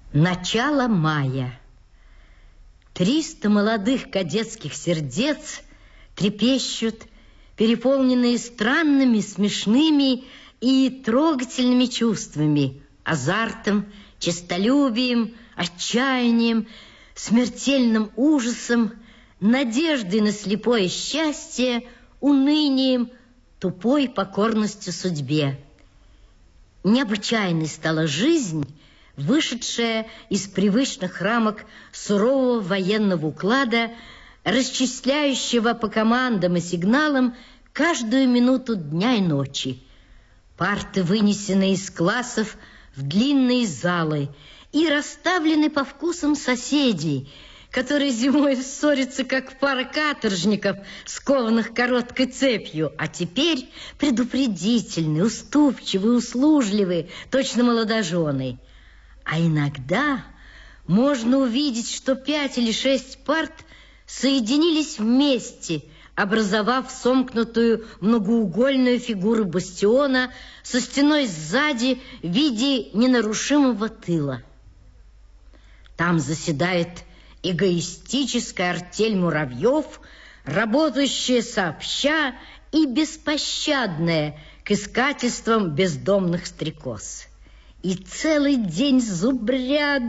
Начало мая. 300 молодых кадетских сердец трепещут, переполненные странными, смешными и трогательными чувствами, азартом, честолюбием, отчаянием, смертельным ужасом, надеждой на слепое счастье, унынием, тупой покорностью судьбе. Необычайной стала жизнь, вышедшая из привычных рамок сурового военного уклада, расчисляющего по командам и сигналам каждую минуту дня и ночи. Парты вынесены из классов в длинные залы и расставлены по вкусам соседей, которые зимой ссорятся, как пара каторжников, скованных короткой цепью, а теперь предупредительные, уступчивые, услужливые, точно молодожены. А иногда можно увидеть, что 5 или 6 парт соединились вместе, образовав сомкнутую многоугольную фигуру бастиона со стеной сзади в виде ненарушимого тыла. Там заседает эгоистическая артель муравьев, работающая сообща и беспощадная к искательствам бездомных стрекоз. И целый день зубрят,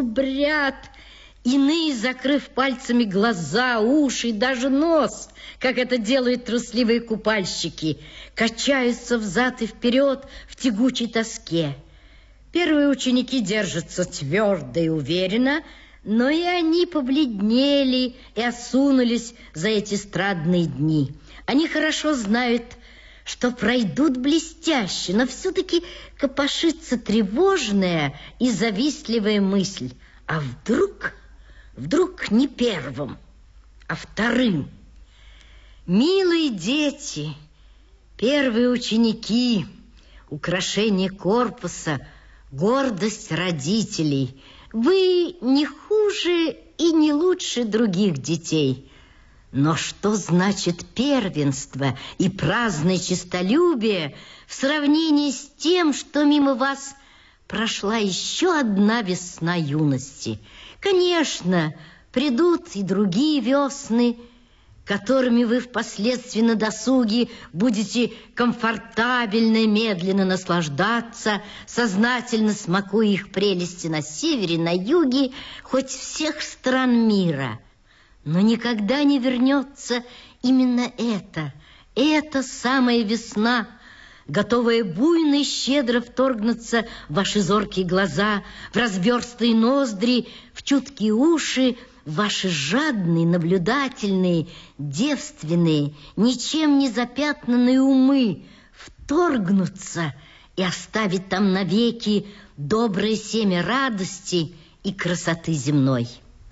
иные, закрыв пальцами глаза, уши и даже нос, как это делают трусливые купальщики, качаются взад и вперед в тягучей тоске. Первые ученики держатся твердо и уверенно, но и они побледнели и осунулись за эти страдные дни. Они хорошо знают, что пройдут блестяще, но все-таки копошится тревожная и завистливая мысль. А вдруг не первым, а вторым? Милые дети, первые ученики, украшение корпуса, гордость родителей, вы не хуже и не лучше других детей. Но что значит первенство и праздное честолюбие в сравнении с тем, что мимо вас прошла еще одна весна юности? Конечно, придут и другие весны, которыми вы впоследствии на досуге будете комфортабельно и медленно наслаждаться, сознательно смакуя их прелести на севере, на юге, хоть всех стран мира. Но никогда не вернется именно эта самая весна, готовая буйно и щедро вторгнуться в ваши зоркие глаза, в разверстые ноздри, в чуткие уши, в ваши жадные, наблюдательные, девственные, ничем не запятнанные умы, вторгнуться и оставить там навеки доброе семя радости и красоты земной.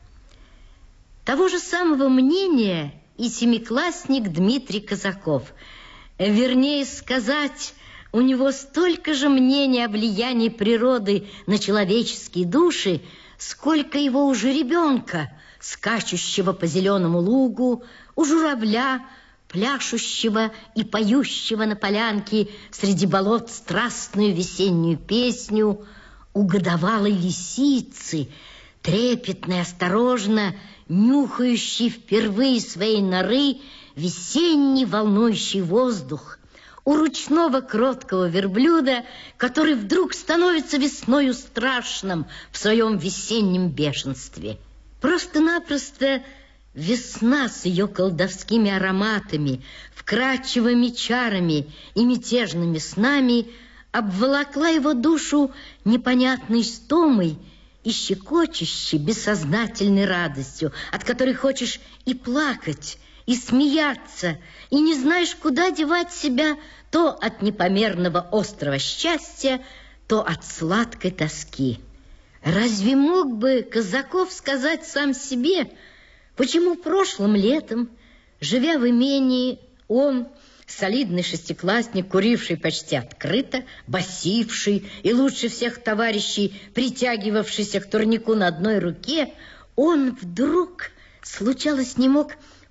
Того же самого мнения и семиклассник Дмитрий Казаков. Вернее сказать, у него столько же мнений о влиянии природы на человеческие души, сколько его у жеребенка, скачущего по зеленому лугу, у журавля, пляшущего и поющего на полянке среди болот страстную весеннюю песню, у годовалой лисицы, трепетно и осторожно нюхающий впервые своей норы весенний волнующий воздух, у ручного кроткого верблюда, который вдруг становится весною страшным в своем весеннем бешенстве. Просто-напросто весна с ее колдовскими ароматами, вкрадчивыми чарами и мятежными снами обволокла его душу непонятной истомой и щекочущей, бессознательной радостью, от которой хочешь и плакать, и смеяться, и не знаешь, куда девать себя то от непомерного острого счастья, то от сладкой тоски. Разве мог бы Казаков сказать сам себе, почему прошлым летом, живя в имении, он, солидный шестиклассник, куривший почти открыто, басивший и лучше всех товарищей, притягивавшийся к турнику на одной руке, он вдруг, случалось, не мог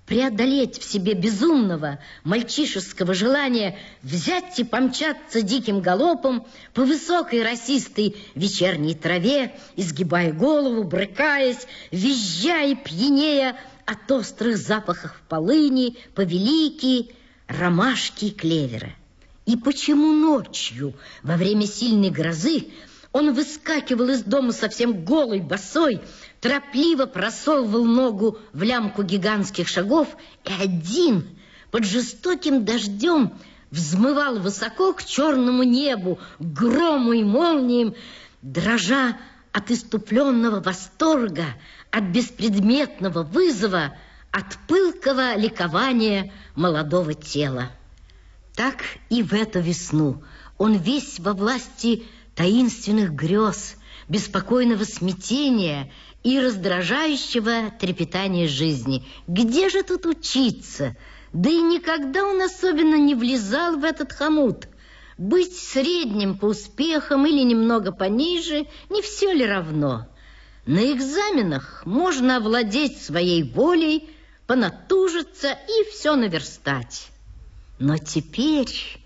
преодолеть в себе безумного мальчишеского желания взять и помчаться диким галопом по высокой росистой вечерней траве, изгибая голову, брыкаясь, визжа и пьянея от острых запахов полыни, повелики, ромашки и клевера. И почему ночью, во время сильной грозы, он выскакивал из дома совсем голый, босой, торопливо просовывал ногу в лямку гигантских шагов и один под жестоким дождем взмывал высоко к черному небу, к грому и молниям, дрожа от иступленного восторга, от беспредметного вызова, от пылкого ликования молодого тела. Так и в эту весну он весь во власти таинственных грез, беспокойного смятения и раздражающего трепетания жизни. Где же тут учиться? Да и никогда он особенно не влезал в этот хомут. Быть средним по успехам или немного пониже, не все ли равно? На экзаменах можно овладеть своей волей, понатужиться и все наверстать. Но теперь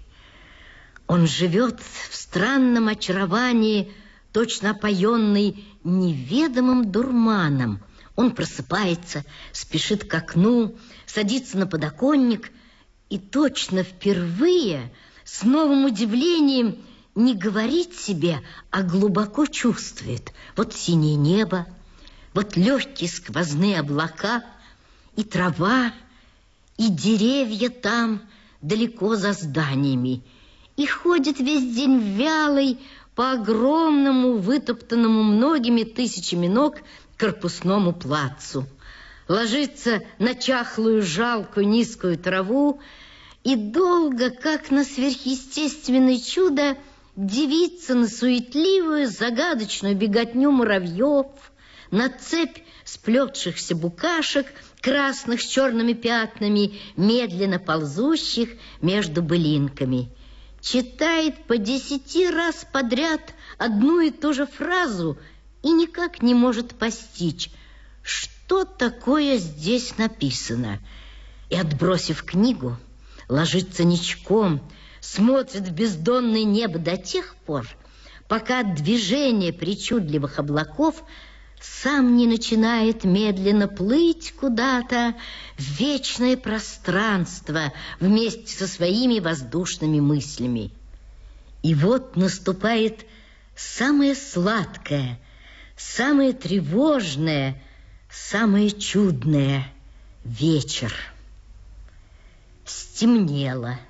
он живет в странном очаровании, точно опоенный неведомым дурманом. Он просыпается, спешит к окну, садится на подоконник и точно впервые с новым удивлением не говорит себе, а глубоко чувствует. Вот синее небо, вот легкие сквозные облака, и трава, и деревья там, далеко за зданиями, и ходит весь день вялый по огромному, вытоптанному многими тысячами ног корпусному плацу. Ложится на чахлую, жалкую, низкую траву и долго, как на сверхъестественное чудо, дивится на суетливую, загадочную беготню муравьев, на цепь сплетшихся букашек, красных с черными пятнами, медленно ползущих между былинками. Читает по 10 раз подряд одну и ту же фразу и никак не может постичь, что такое здесь написано. И, отбросив книгу, ложится ничком, смотрит в бездонное небо до тех пор, пока движение причудливых облаков сам не начинает медленно плыть куда-то в вечное пространство вместе со своими воздушными мыслями. И вот наступает самое сладкое, самое тревожное, самое чудное — вечер. Стемнело.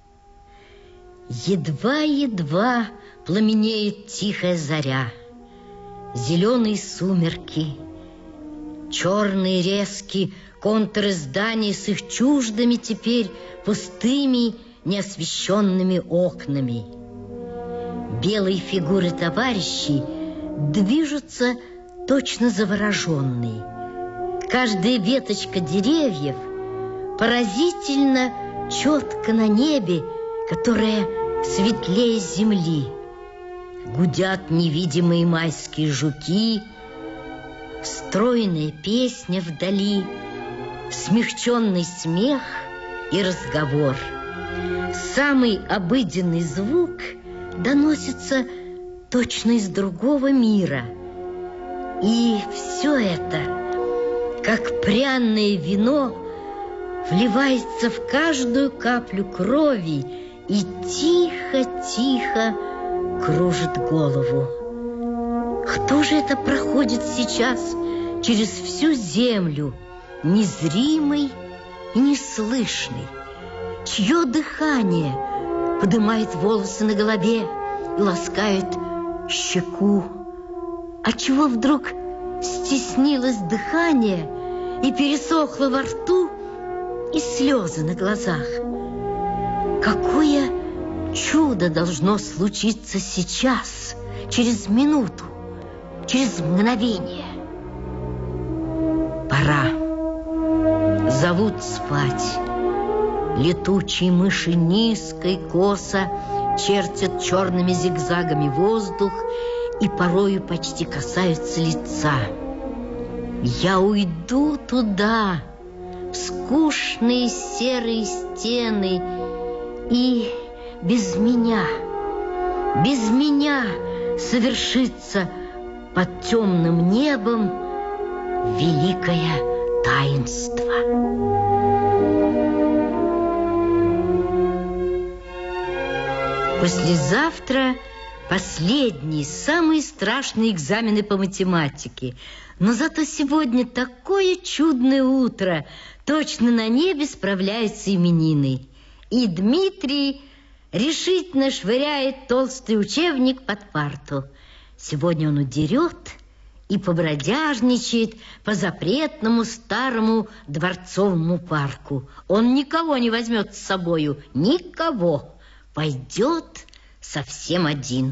Едва-едва пламенеет тихая заря. Зеленые сумерки, черные резкие контуры зданий с их чуждыми теперь пустыми, неосвещенными окнами. Белые фигуры товарищей движутся точно завороженные. Каждая веточка деревьев поразительно четко на небе, которое светлее земли. Гудят невидимые майские жуки, стройная песня вдали, смягченный смех и разговор. Самый обыденный звук доносится точно из другого мира. И все это, как пряное вино, вливается в каждую каплю крови и тихо-тихо кружит голову. Кто же это проходит сейчас через всю землю, незримый и неслышный? Чье дыхание поднимает волосы на голове и ласкает щеку? Отчего вдруг стеснилось дыхание и пересохло во рту, и слезы на глазах? Какое чудо должно случиться сейчас, через минуту, через мгновение. Пора. Зовут спать. Летучие мыши низко и косо чертят черными зигзагами воздух и порою почти касаются лица. Я уйду туда, в скучные серые стены. И без меня совершится под темным небом великое таинство. Послезавтра последние, самые страшные экзамены по математике. Но зато сегодня такое чудное утро. Точно на небе справляются именины. И Дмитрий решительно швыряет толстый учебник под парту. Сегодня он удерет и побродяжничает по запретному старому дворцовому парку. Он никого не возьмет с собою, никого. Пойдет совсем один.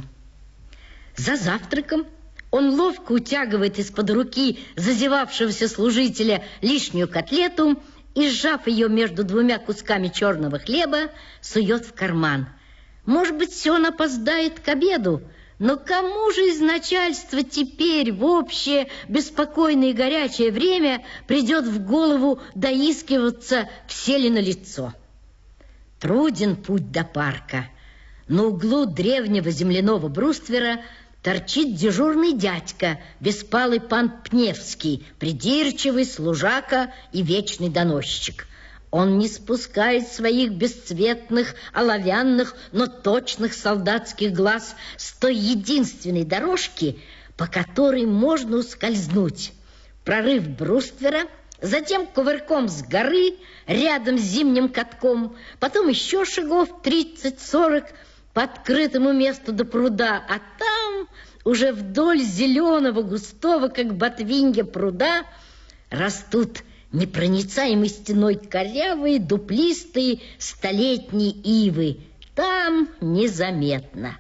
За завтраком он ловко утягивает из-под руки зазевавшегося служителя лишнюю котлету и, сжав ее между двумя кусками черного хлеба, сует в карман. Может быть, он опоздает к обеду, но кому же из начальства теперь в общее беспокойное и горячее время придет в голову доискиваться, все ли налицо? Труден путь до парка. На углу древнего земляного бруствера торчит дежурный дядька, беспалый пан Пневский, придирчивый служака и вечный доносчик. Он не спускает своих бесцветных, оловянных, но точных солдатских глаз с той единственной дорожки, по которой можно ускользнуть. Прорыв бруствера, затем кувырком с горы, рядом с зимним катком, потом еще шагов 30-40 по открытому месту до пруда, а там уже вдоль зеленого, густого, как ботвинья пруда, растут непроницаемой стеной корявые, дуплистые, столетние ивы. Там незаметно.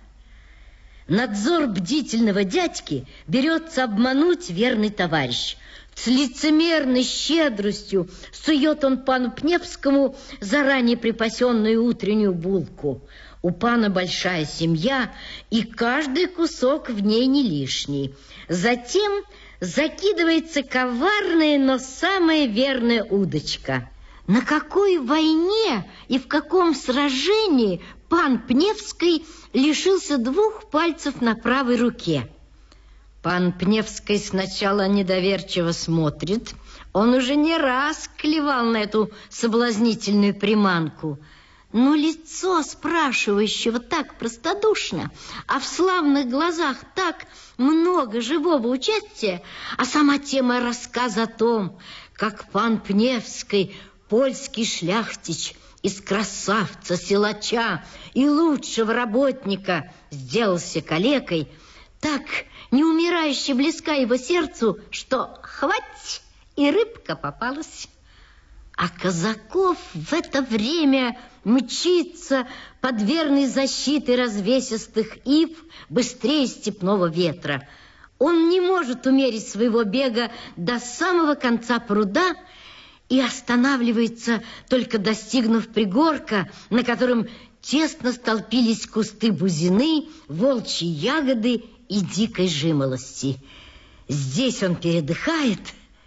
Надзор бдительного дядьки берется обмануть верный товарищ. С лицемерной щедростью сует он пану Пневскому заранее припасенную утреннюю булку. У пана большая семья, и каждый кусок в ней не лишний. Затем закидывается коварная, но самая верная удочка. На какой войне и в каком сражении пан Пневский лишился 2 пальцев на правой руке? Пан Пневский сначала недоверчиво смотрит. Он уже не раз клевал на эту соблазнительную приманку. Но лицо спрашивающего так простодушно, а в славных глазах так много живого участия, а сама тема рассказа о том, как пан Пневский, польский шляхтич, из красавца, силача и лучшего работника сделался калекой, так неумирающе близка его сердцу, что хвать, и рыбка попалась. А Казаков в это время мчится под верной защитой развесистых ив быстрее степного ветра. Он не может умерить своего бега до самого конца пруда и останавливается, только достигнув пригорка, на котором тесно столпились кусты бузины, волчьи ягоды и дикой жимолости. Здесь он передыхает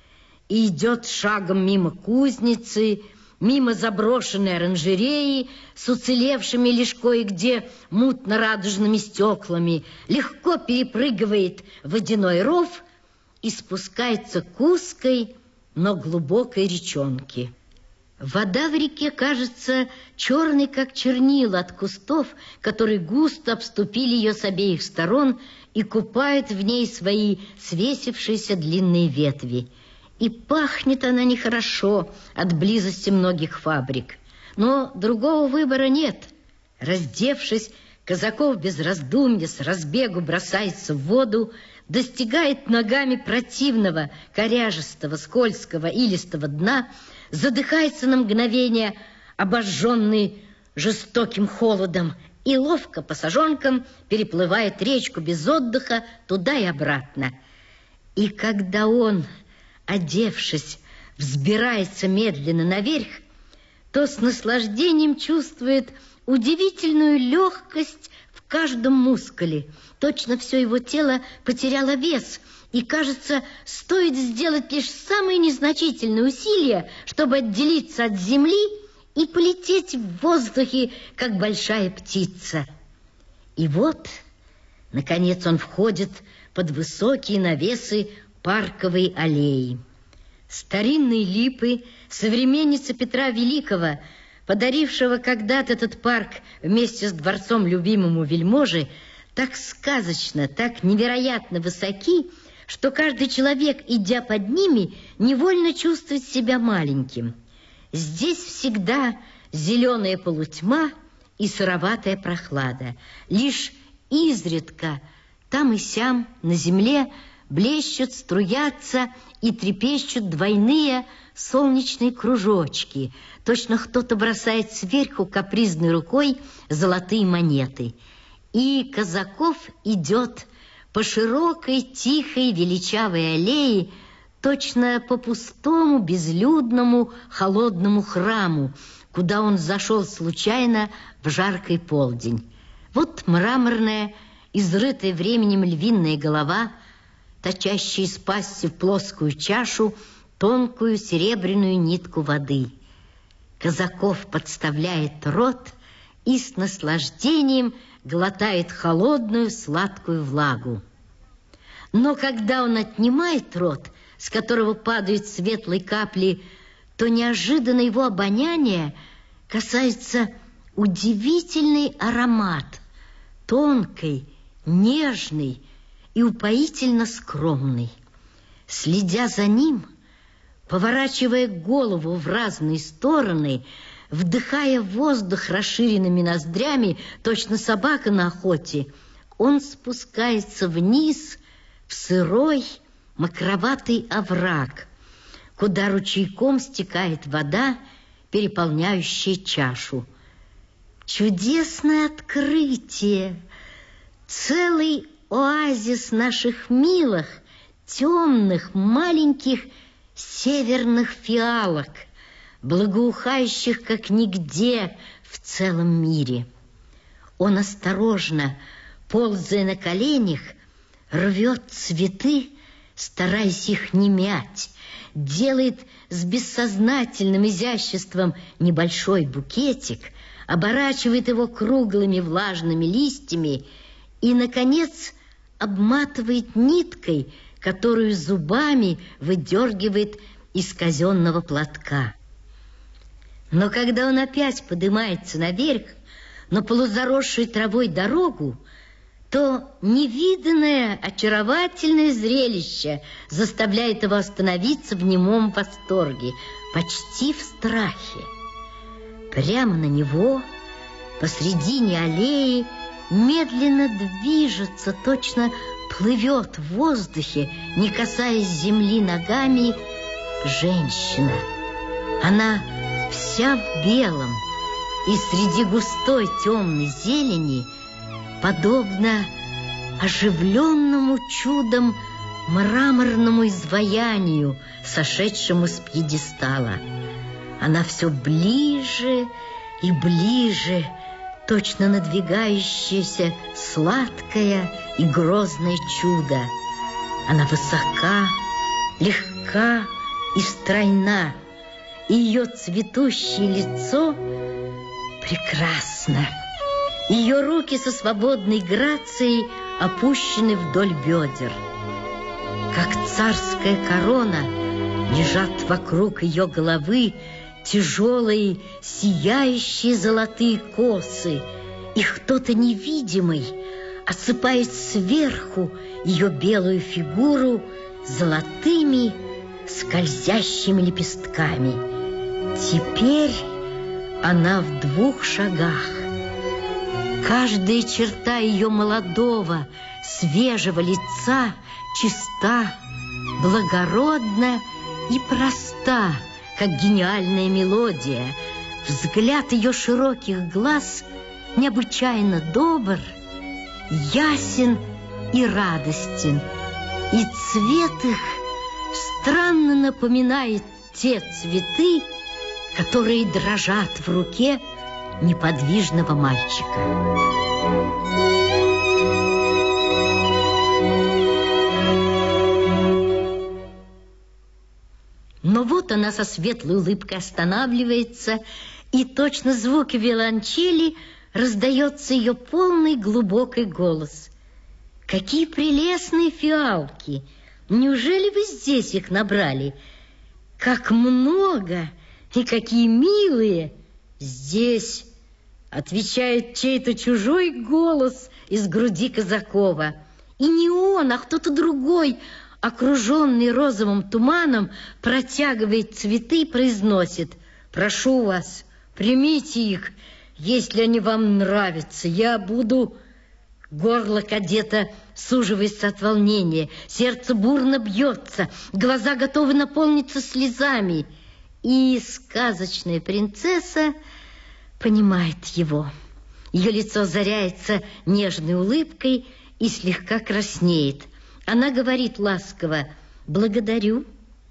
и идет шагом мимо кузницы, мимо заброшенной оранжереи с уцелевшими лишь кое-где мутно-радужными стеклами, легко перепрыгивает водяной ров и спускается к узкой, но глубокой речонке. Вода в реке кажется черной, как чернила от кустов, которые густо обступили ее с обеих сторон и купают в ней свои свесившиеся длинные ветви. И пахнет она нехорошо от близости многих фабрик. Но другого выбора нет. Раздевшись, Казаков без раздумья с разбегу бросается в воду, достигает ногами противного, коряжестого, скользкого, илистого дна, задыхается на мгновение, обожженный жестоким холодом, и ловко по сажонкам переплывает речку без отдыха туда и обратно. И когда он, одевшись, взбирается медленно наверх, то с наслаждением чувствует удивительную легкость в каждом мускуле. Точно все его тело потеряло вес И, кажется, стоит сделать лишь самые незначительные усилия, чтобы отделиться от земли и полететь в воздухе, как большая птица. И вот, наконец, он входит под высокие навесы парковой аллеи. Старинные липы, современница Петра Великого, подарившего когда-то этот парк вместе с дворцом любимому вельможи, так сказочно, так невероятно высоки, что каждый человек, идя под ними, невольно чувствует себя маленьким. Здесь всегда зеленая полутьма и сыроватая прохлада. Лишь изредка там и сям на земле блещут, струятся и трепещут двойные солнечные кружочки. Точно кто-то бросает сверху капризной рукой золотые монеты. И Казаков идет по широкой, тихой, величавой аллее, точно по пустому, безлюдному, холодному храму, куда он зашел случайно в жаркий полдень. Вот мраморная, изрытая временем львиная голова, точащая из пасти в плоскую чашу тонкую серебряную нитку воды. Казаков подставляет рот и с наслаждением глотает холодную сладкую влагу. Но когда он отнимает рот, с которого падают светлые капли, то неожиданно его обоняние касается удивительный аромат, тонкий, нежный и упоительно скромный. Следя за ним, поворачивая голову в разные стороны, вдыхая воздух расширенными ноздрями, точно собака на охоте, он спускается вниз в сырой, мокроватый овраг, куда ручейком стекает вода, переполняющая чашу. Чудесное открытие! Целый оазис наших милых, темных, маленьких северных фиалок, благоухающих как нигде в целом мире. Он осторожно, ползая на коленях, рвет цветы, стараясь их не мять, делает с бессознательным изяществом небольшой букетик, оборачивает его круглыми влажными листьями и, наконец, обматывает ниткой, которую зубами выдергивает из казенного платка. Но когда он опять поднимается наверх, на полузаросшую травой дорогу, то невиданное очаровательное зрелище заставляет его остановиться в немом восторге, почти в страхе. Прямо на него, посредине аллеи, медленно движется, точно плывет в воздухе, не касаясь земли ногами, женщина. Она вся в белом, и среди густой темной зелени, подобно оживленному чудом мраморному изваянию, сошедшему с пьедестала. Она все ближе и ближе, точно надвигающееся сладкое и грозное чудо. Она высока, легка и стройна, и ее цветущее лицо прекрасно. Ее руки со свободной грацией опущены вдоль бедер. Как царская корона лежат вокруг ее головы тяжелые, сияющие золотые косы, и кто-то невидимый осыпает сверху ее белую фигуру золотыми скользящими лепестками. Теперь она в 2 шагах. Каждая черта ее молодого, свежего лица чиста, благородна и проста, как гениальная мелодия. Взгляд ее широких глаз необычайно добр, ясен и радостен, и цвет их странно напоминает те цветы, которые дрожат в руке неподвижного мальчика. Но вот она со светлой улыбкой останавливается, и точно звуки виолончели раздается ее полный глубокий голос. «Какие прелестные фиалки! Неужели вы здесь их набрали? Как много! И какие милые!» «Здесь!» — отвечает чей-то чужой голос из груди Казакова. И не он, а кто-то другой, окруженный розовым туманом, протягивает цветы и произносит: «Прошу вас, примите их, если они вам нравятся. Я буду...» Горло кадета суживается от волнения, сердце бурно бьется, глаза готовы наполниться слезами. И сказочная принцесса понимает его. Ее лицо озаряется нежной улыбкой и слегка краснеет. Она говорит ласково: «Благодарю».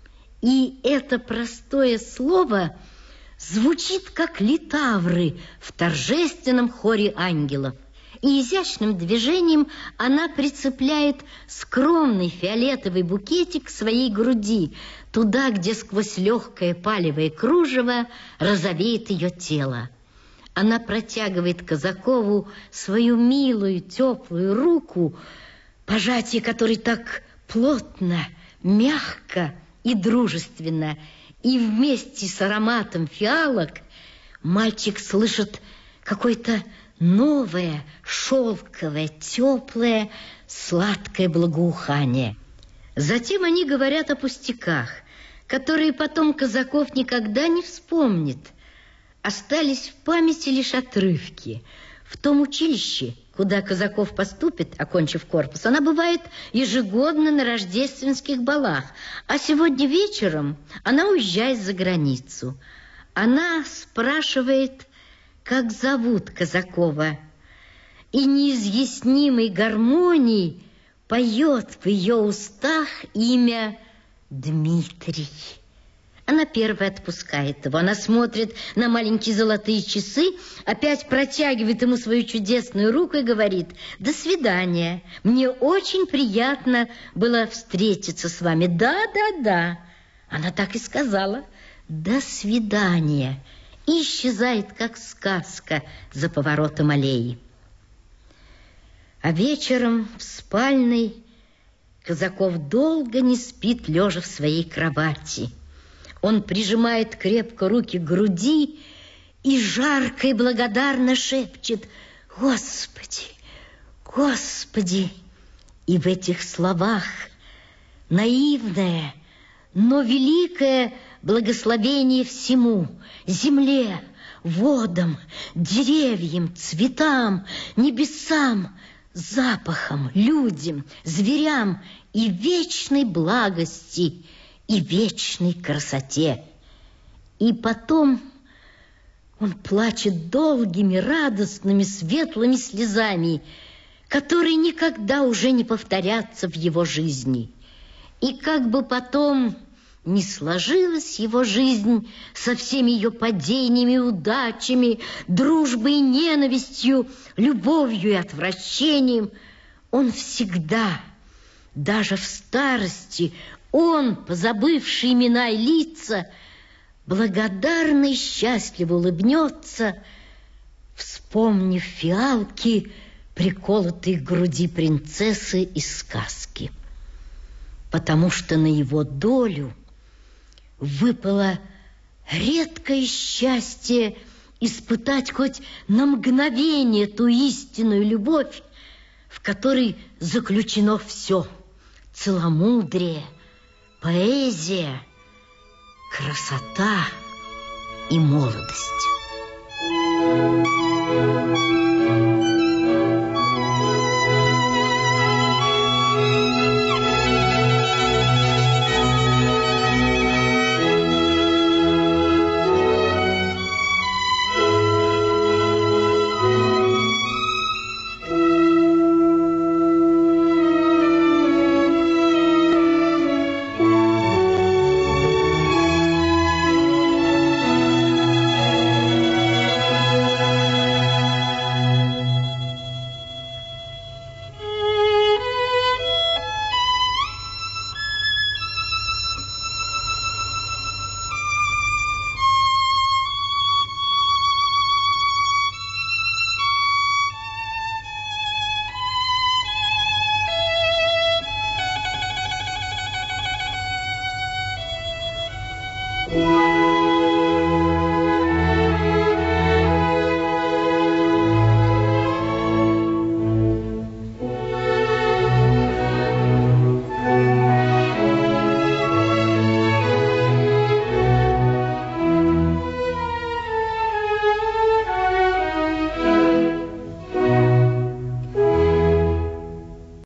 И это простое слово звучит, как литавры в торжественном хоре ангелов. И изящным движением она прицепляет скромный фиолетовый букетик к своей груди, туда, где сквозь легкое палевое кружево розовеет ее тело. Она протягивает Казакову свою милую теплую руку, пожатие которой так плотно, мягко и дружественно, и вместе с ароматом фиалок мальчик слышит какое-то новое, шелковое, теплое, сладкое благоухание. Затем они говорят о пустяках, которые потом Казаков никогда не вспомнит. Остались в памяти лишь отрывки. В том училище, куда Казаков поступит, окончив корпус, она бывает ежегодно на рождественских балах, а сегодня вечером она уезжает за границу. Она спрашивает, как зовут Казакова, и неизъяснимой гармонией поет в ее устах имя Дмитрий. Она первая отпускает его. Она смотрит на маленькие золотые часы, опять протягивает ему свою чудесную руку и говорит: «До свидания. Мне очень приятно было встретиться с вами». Да. Она так и сказала: «До свидания». И исчезает, как сказка, за поворотом аллеи. А вечером в спальной Казаков долго не спит, лежа в своей кровати. Он прижимает крепко руки к груди и жарко и благодарно шепчет: «Господи, Господи!» И в этих словах наивное, но великое благословение всему: земле, водам, деревьям, цветам, небесам, запахам, людям, зверям и вечной благости и вечной красоте. И потом он плачет долгими, радостными, светлыми слезами, которые никогда уже не повторятся в его жизни. И как бы потом не сложилась его жизнь со всеми ее падениями и удачами, дружбой и ненавистью, любовью и отвращением, он всегда, даже в старости, он, позабывший имена и лица, благодарно и счастливо улыбнется, вспомнив фиалки, приколотые к груди принцессы из сказки. Потому что на его долю выпало редкое счастье испытать хоть на мгновение ту истинную любовь, в которой заключено все: целомудрие, поэзия, красота и молодость.